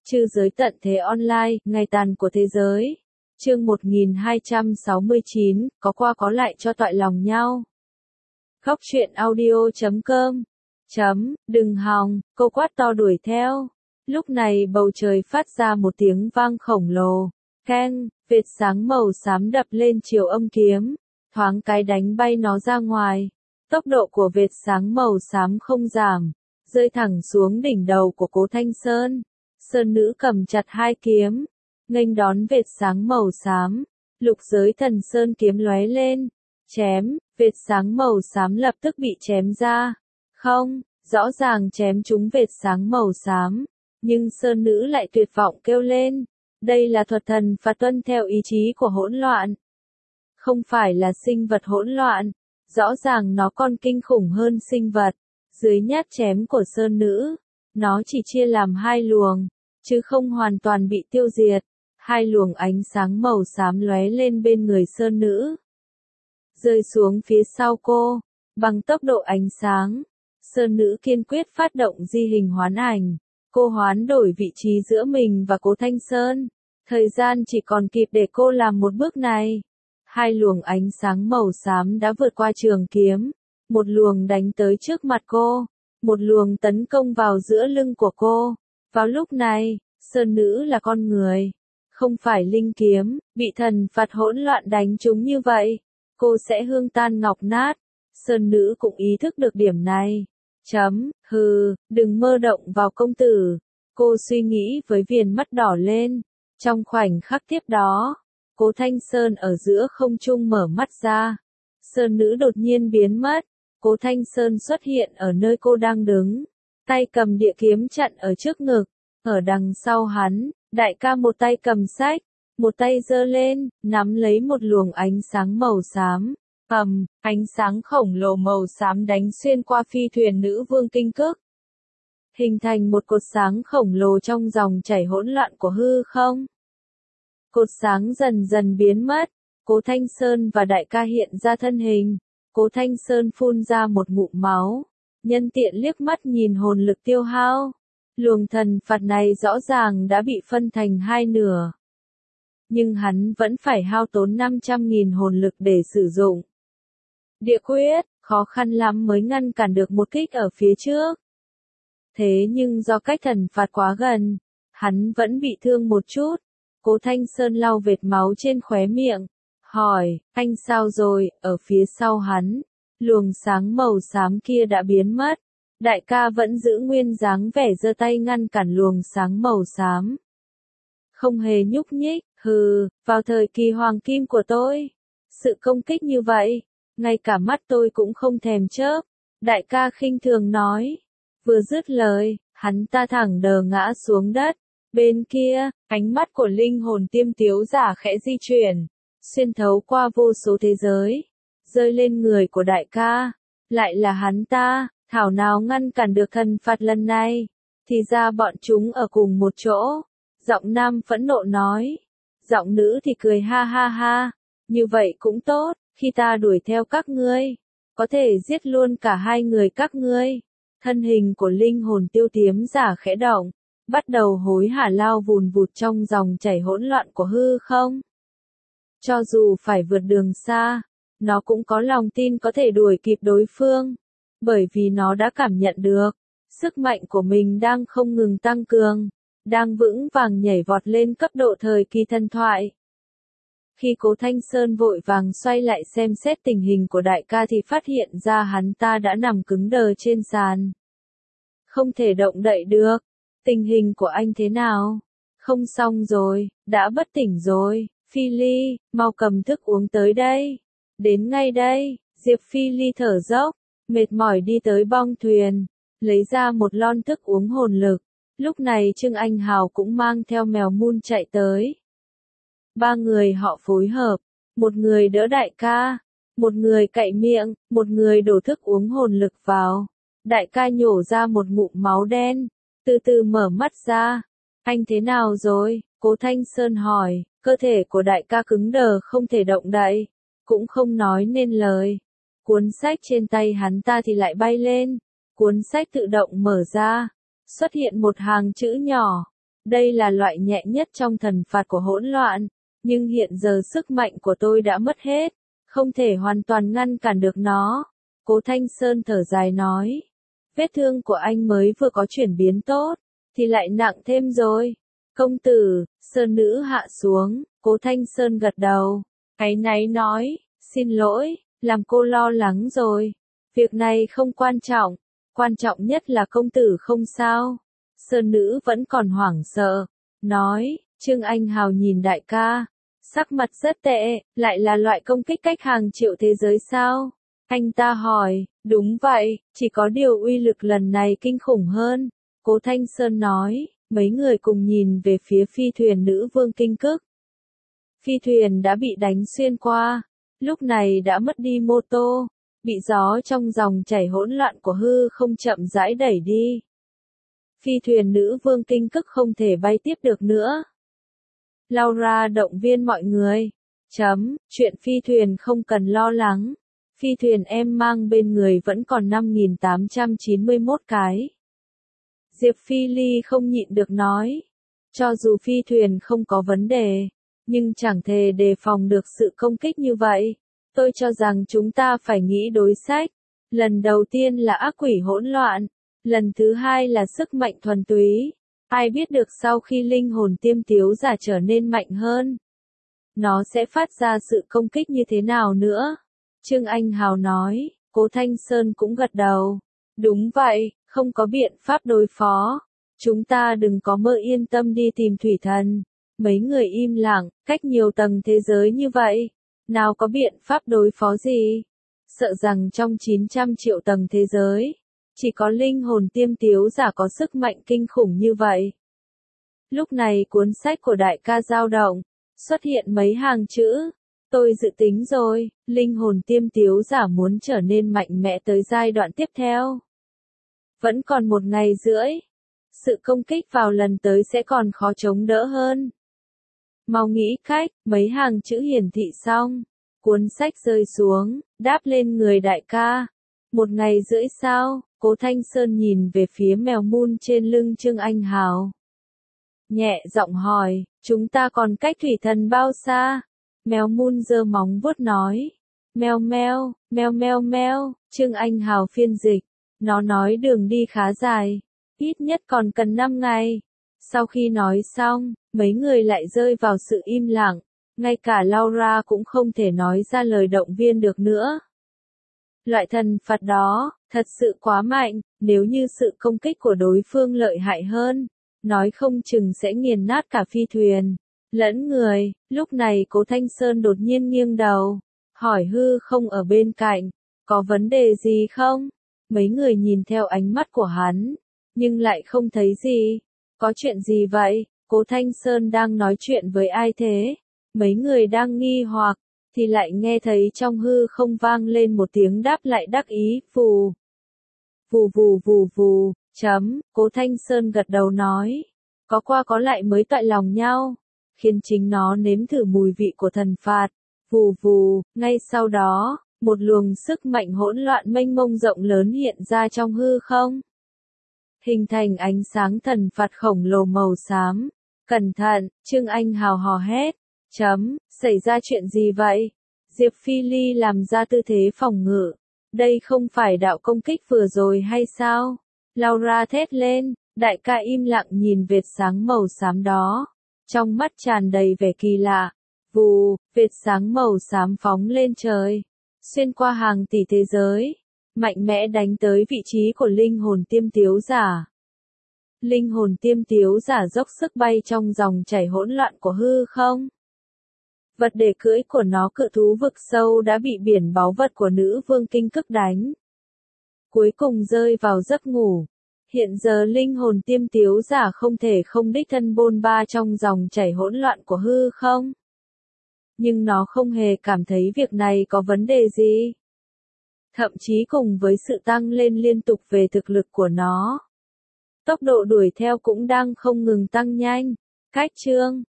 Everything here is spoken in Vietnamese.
Chư giới tận thế online, ngày tàn của thế giới. Chương 1269, có qua có lại cho toại lòng nhau. Góc truyện audio.com. Đừng hòng, cô quát to đuổi theo. Lúc này bầu trời phát ra một tiếng vang khổng lồ. Keng, vệt sáng màu xám đập lên chiều âm kiếm. Thoáng cái đánh bay nó ra ngoài. Tốc độ của vệt sáng màu xám không giảm. Rơi thẳng xuống đỉnh đầu của Cố Thanh Sơn. Sơn nữ cầm chặt hai kiếm, nghênh đón vệt sáng màu xám, lục giới thần sơn kiếm lóe lên, chém, vệt sáng màu xám lập tức bị chém ra. Không, rõ ràng chém trúng vệt sáng màu xám, nhưng sơn nữ lại tuyệt vọng kêu lên, đây là thuật thần phạt tuân theo ý chí của hỗn loạn. Không phải là sinh vật hỗn loạn, rõ ràng nó còn kinh khủng hơn sinh vật. Dưới nhát chém của sơn nữ, nó chỉ chia làm hai luồng, chứ không hoàn toàn bị tiêu diệt. Hai luồng ánh sáng màu xám lóe lên bên người sơn nữ, rơi xuống phía sau cô, bằng tốc độ ánh sáng. Sơn nữ kiên quyết phát động di hình hoán ảnh, cô hoán đổi vị trí giữa mình và Cố Thanh Sơn. Thời gian chỉ còn kịp để cô làm một bước này. Hai luồng ánh sáng màu xám đã vượt qua trường kiếm, một luồng đánh tới trước mặt cô, một luồng tấn công vào giữa lưng của cô. Vào lúc này, sơn nữ là con người, không phải linh kiếm, bị thần phạt hỗn loạn đánh trúng như vậy, cô sẽ hương tan ngọc nát. Sơn nữ cũng ý thức được điểm này. Đừng mơ động vào công tử, cô suy nghĩ với viền mắt đỏ lên. Trong khoảnh khắc tiếp đó, Cố Thanh Sơn ở giữa không trung mở mắt ra. Sơn nữ đột nhiên biến mất, Cố Thanh Sơn xuất hiện ở nơi cô đang đứng, tay cầm địa kiếm chặn ở trước ngực. Ở đằng sau hắn, đại ca một tay cầm sách, một tay giơ lên, nắm lấy một luồng ánh sáng màu xám. Ánh sáng khổng lồ màu xám đánh xuyên qua phi thuyền nữ vương kinh cức, hình thành một cột sáng khổng lồ trong dòng chảy hỗn loạn của hư không. Cột sáng dần dần biến mất, Cố Thanh Sơn và đại ca hiện ra thân hình. Cố Thanh Sơn phun ra một ngụm máu, nhân tiện liếc mắt nhìn hồn lực tiêu hao. Luồng thần phạt này rõ ràng đã bị phân thành hai nửa, nhưng hắn vẫn phải hao tốn 500.000 hồn lực để sử dụng. Địa quyết, khó khăn lắm mới ngăn cản được một kích ở phía trước. Thế nhưng do cách thần phạt quá gần, hắn vẫn bị thương một chút. Cố Thanh Sơn lau vệt máu trên khóe miệng, hỏi, anh sao rồi? Ở phía sau hắn, luồng sáng màu xám kia đã biến mất. Đại ca vẫn giữ nguyên dáng vẻ giơ tay ngăn cản luồng sáng màu xám, không hề nhúc nhích. Vào thời kỳ hoàng kim của tôi, sự công kích như vậy, ngay cả mắt tôi cũng không thèm chớp. Đại ca khinh thường nói. Vừa dứt lời, hắn ta thẳng đờ ngã xuống đất. Bên kia, ánh mắt của linh hồn tiêm tiếu giả khẽ di chuyển, xuyên thấu qua vô số thế giới, rơi lên người của đại ca. Lại là hắn ta. Thảo nào ngăn cản được thần phạt lần này, thì ra bọn chúng ở cùng một chỗ. Giọng nam phẫn nộ nói, giọng nữ thì cười ha ha ha, như vậy cũng tốt, khi ta đuổi theo các ngươi, có thể giết luôn cả hai người các ngươi. Thân hình của linh hồn tiêu tiếm giả khẽ động, bắt đầu hối hả lao vùn vụt trong dòng chảy hỗn loạn của hư không. Cho dù phải vượt đường xa, nó cũng có lòng tin có thể đuổi kịp đối phương. Bởi vì nó đã cảm nhận được, sức mạnh của mình đang không ngừng tăng cường, đang vững vàng nhảy vọt lên cấp độ thời kỳ thần thoại. Khi Cố Thanh Sơn vội vàng xoay lại xem xét tình hình của đại ca thì phát hiện ra hắn ta đã nằm cứng đờ trên sàn, không thể động đậy được. Tình hình của anh thế nào? Không xong rồi, đã bất tỉnh rồi. Phi Ly, mau cầm thức uống tới đây. Đến ngay đây. Diệp Phi Ly thở dốc, mệt mỏi đi tới bong thuyền, lấy ra một lon thức uống hồn lực. Lúc này Trương Anh Hào cũng mang theo mèo mun chạy tới. Ba người họ phối hợp, một người đỡ đại ca, một người cạy miệng, một người đổ thức uống hồn lực vào. Đại ca nhổ ra một ngụm máu đen, từ từ mở mắt ra. Anh thế nào rồi? Cố Thanh Sơn hỏi. Cơ thể của đại ca cứng đờ không thể động đậy, cũng không nói nên lời. Cuốn sách trên tay hắn ta thì lại bay lên. Cuốn sách tự động mở ra, xuất hiện một hàng chữ nhỏ. Đây là loại nhẹ nhất trong thần phạt của hỗn loạn, nhưng hiện giờ sức mạnh của tôi đã mất hết, không thể hoàn toàn ngăn cản được nó. Cố Thanh Sơn thở dài nói, vết thương của anh mới vừa có chuyển biến tốt, thì lại nặng thêm rồi. Công tử, Sơn nữ hạ xuống, Cố Thanh Sơn gật đầu, áy náy nói, xin lỗi, làm cô lo lắng rồi. Việc này không quan trọng nhất là công tử không sao. Sơn nữ vẫn còn hoảng sợ, nói, Trương Anh Hào nhìn đại ca, sắc mặt rất tệ, lại là loại công kích cách hàng triệu thế giới sao? Anh ta hỏi, đúng vậy, chỉ có điều uy lực lần này kinh khủng hơn. Cố Thanh Sơn nói, mấy người cùng nhìn về phía phi thuyền nữ vương Kinh Cức. Phi thuyền đã bị đánh xuyên qua, lúc này đã mất đi mô tô, bị gió trong dòng chảy hỗn loạn của hư không chậm rãi đẩy đi. Phi thuyền nữ vương Kinh Cức không thể bay tiếp được nữa. Laura động viên mọi người. Chuyện phi thuyền không cần lo lắng. Phi thuyền em mang bên người vẫn còn 5.891 cái. Diệp Phi Ly không nhịn được nói. Cho dù phi thuyền không có vấn đề, nhưng chẳng thể đề phòng được sự công kích như vậy. Tôi cho rằng chúng ta phải nghĩ đối sách. Lần đầu tiên là ác quỷ hỗn loạn. Lần thứ hai là sức mạnh thuần túy. Ai biết được sau khi linh hồn tiêm tiếu giả trở nên mạnh hơn, nó sẽ phát ra sự công kích như thế nào nữa? Trương Anh Hào nói, Cố Thanh Sơn cũng gật đầu. Đúng vậy, không có biện pháp đối phó. Chúng ta đừng có mơ yên tâm đi tìm thủy thần. Mấy người im lặng, cách nhiều tầng thế giới như vậy. Nào có biện pháp đối phó gì? Sợ rằng trong 900 triệu tầng thế giới, chỉ có linh hồn tiêm tiếu giả có sức mạnh kinh khủng như vậy. Lúc này cuốn sách của đại ca dao động, xuất hiện mấy hàng chữ. Tôi dự tính rồi, linh hồn tiêm tiếu giả muốn trở nên mạnh mẽ tới giai đoạn tiếp theo. Vẫn còn 1 ngày rưỡi. Sự công kích vào lần tới sẽ còn khó chống đỡ hơn. Mau nghĩ cách, mấy hàng chữ hiển thị xong. Cuốn sách rơi xuống, đáp lên người đại ca. 1 ngày rưỡi sao? Cố Thanh Sơn nhìn về phía mèo mun trên lưng Trương Anh Hào. Nhẹ giọng hỏi, chúng ta còn cách thủy thần bao xa? Mèo mun giơ móng vuốt nói. Meo meo, meo meo meo, Trương Anh Hào phiên dịch. Nó nói đường đi khá dài, ít nhất còn cần 5 ngày. Sau khi nói xong, mấy người lại rơi vào sự im lặng. Ngay cả Laura cũng không thể nói ra lời động viên được nữa. Loại thần phạt đó, thật sự quá mạnh, nếu như sự công kích của đối phương lợi hại hơn, nói không chừng sẽ nghiền nát cả phi thuyền, lẫn người. Lúc này Cố Thanh Sơn đột nhiên nghiêng đầu, hỏi hư không ở bên cạnh, có vấn đề gì không? Mấy người nhìn theo ánh mắt của hắn, nhưng lại không thấy gì. Có chuyện gì vậy? Cố Thanh Sơn đang nói chuyện với ai thế? Mấy người đang nghi hoặc, thì lại nghe thấy trong hư không vang lên một tiếng đáp lại đắc ý, vù. Vù vù vù vù, Cố Thanh Sơn gật đầu nói. Có qua có lại mới toại lòng nhau, khiến chính nó nếm thử mùi vị của thần phạt. Vù vù, ngay sau đó, một luồng sức mạnh hỗn loạn mênh mông rộng lớn hiện ra trong hư không. Hình thành ánh sáng thần phạt khổng lồ màu xám. Cẩn thận, Trương Anh Hào hò hét. Xảy ra chuyện gì vậy? Diệp Phi Ly làm ra tư thế phòng ngự. Đây không phải đạo công kích vừa rồi hay sao? Laura thét lên, đại ca im lặng nhìn vệt sáng màu xám đó. Trong mắt tràn đầy vẻ kỳ lạ. Vù, vệt sáng màu xám phóng lên trời. Xuyên qua hàng tỷ thế giới. Mạnh mẽ đánh tới vị trí của linh hồn tiêm tiếu giả. Linh hồn tiêm tiếu giả dốc sức bay trong dòng chảy hỗn loạn của hư không. Vật để cưỡi của nó cự thú vực sâu đã bị biển báu vật của nữ vương Kinh Cức đánh. Cuối cùng rơi vào giấc ngủ. Hiện giờ linh hồn tiêm tiếu giả không thể không đích thân bôn ba trong dòng chảy hỗn loạn của hư không. Nhưng nó không hề cảm thấy việc này có vấn đề gì. Thậm chí cùng với sự tăng lên liên tục về thực lực của nó, tốc độ đuổi theo cũng đang không ngừng tăng nhanh. Cách chương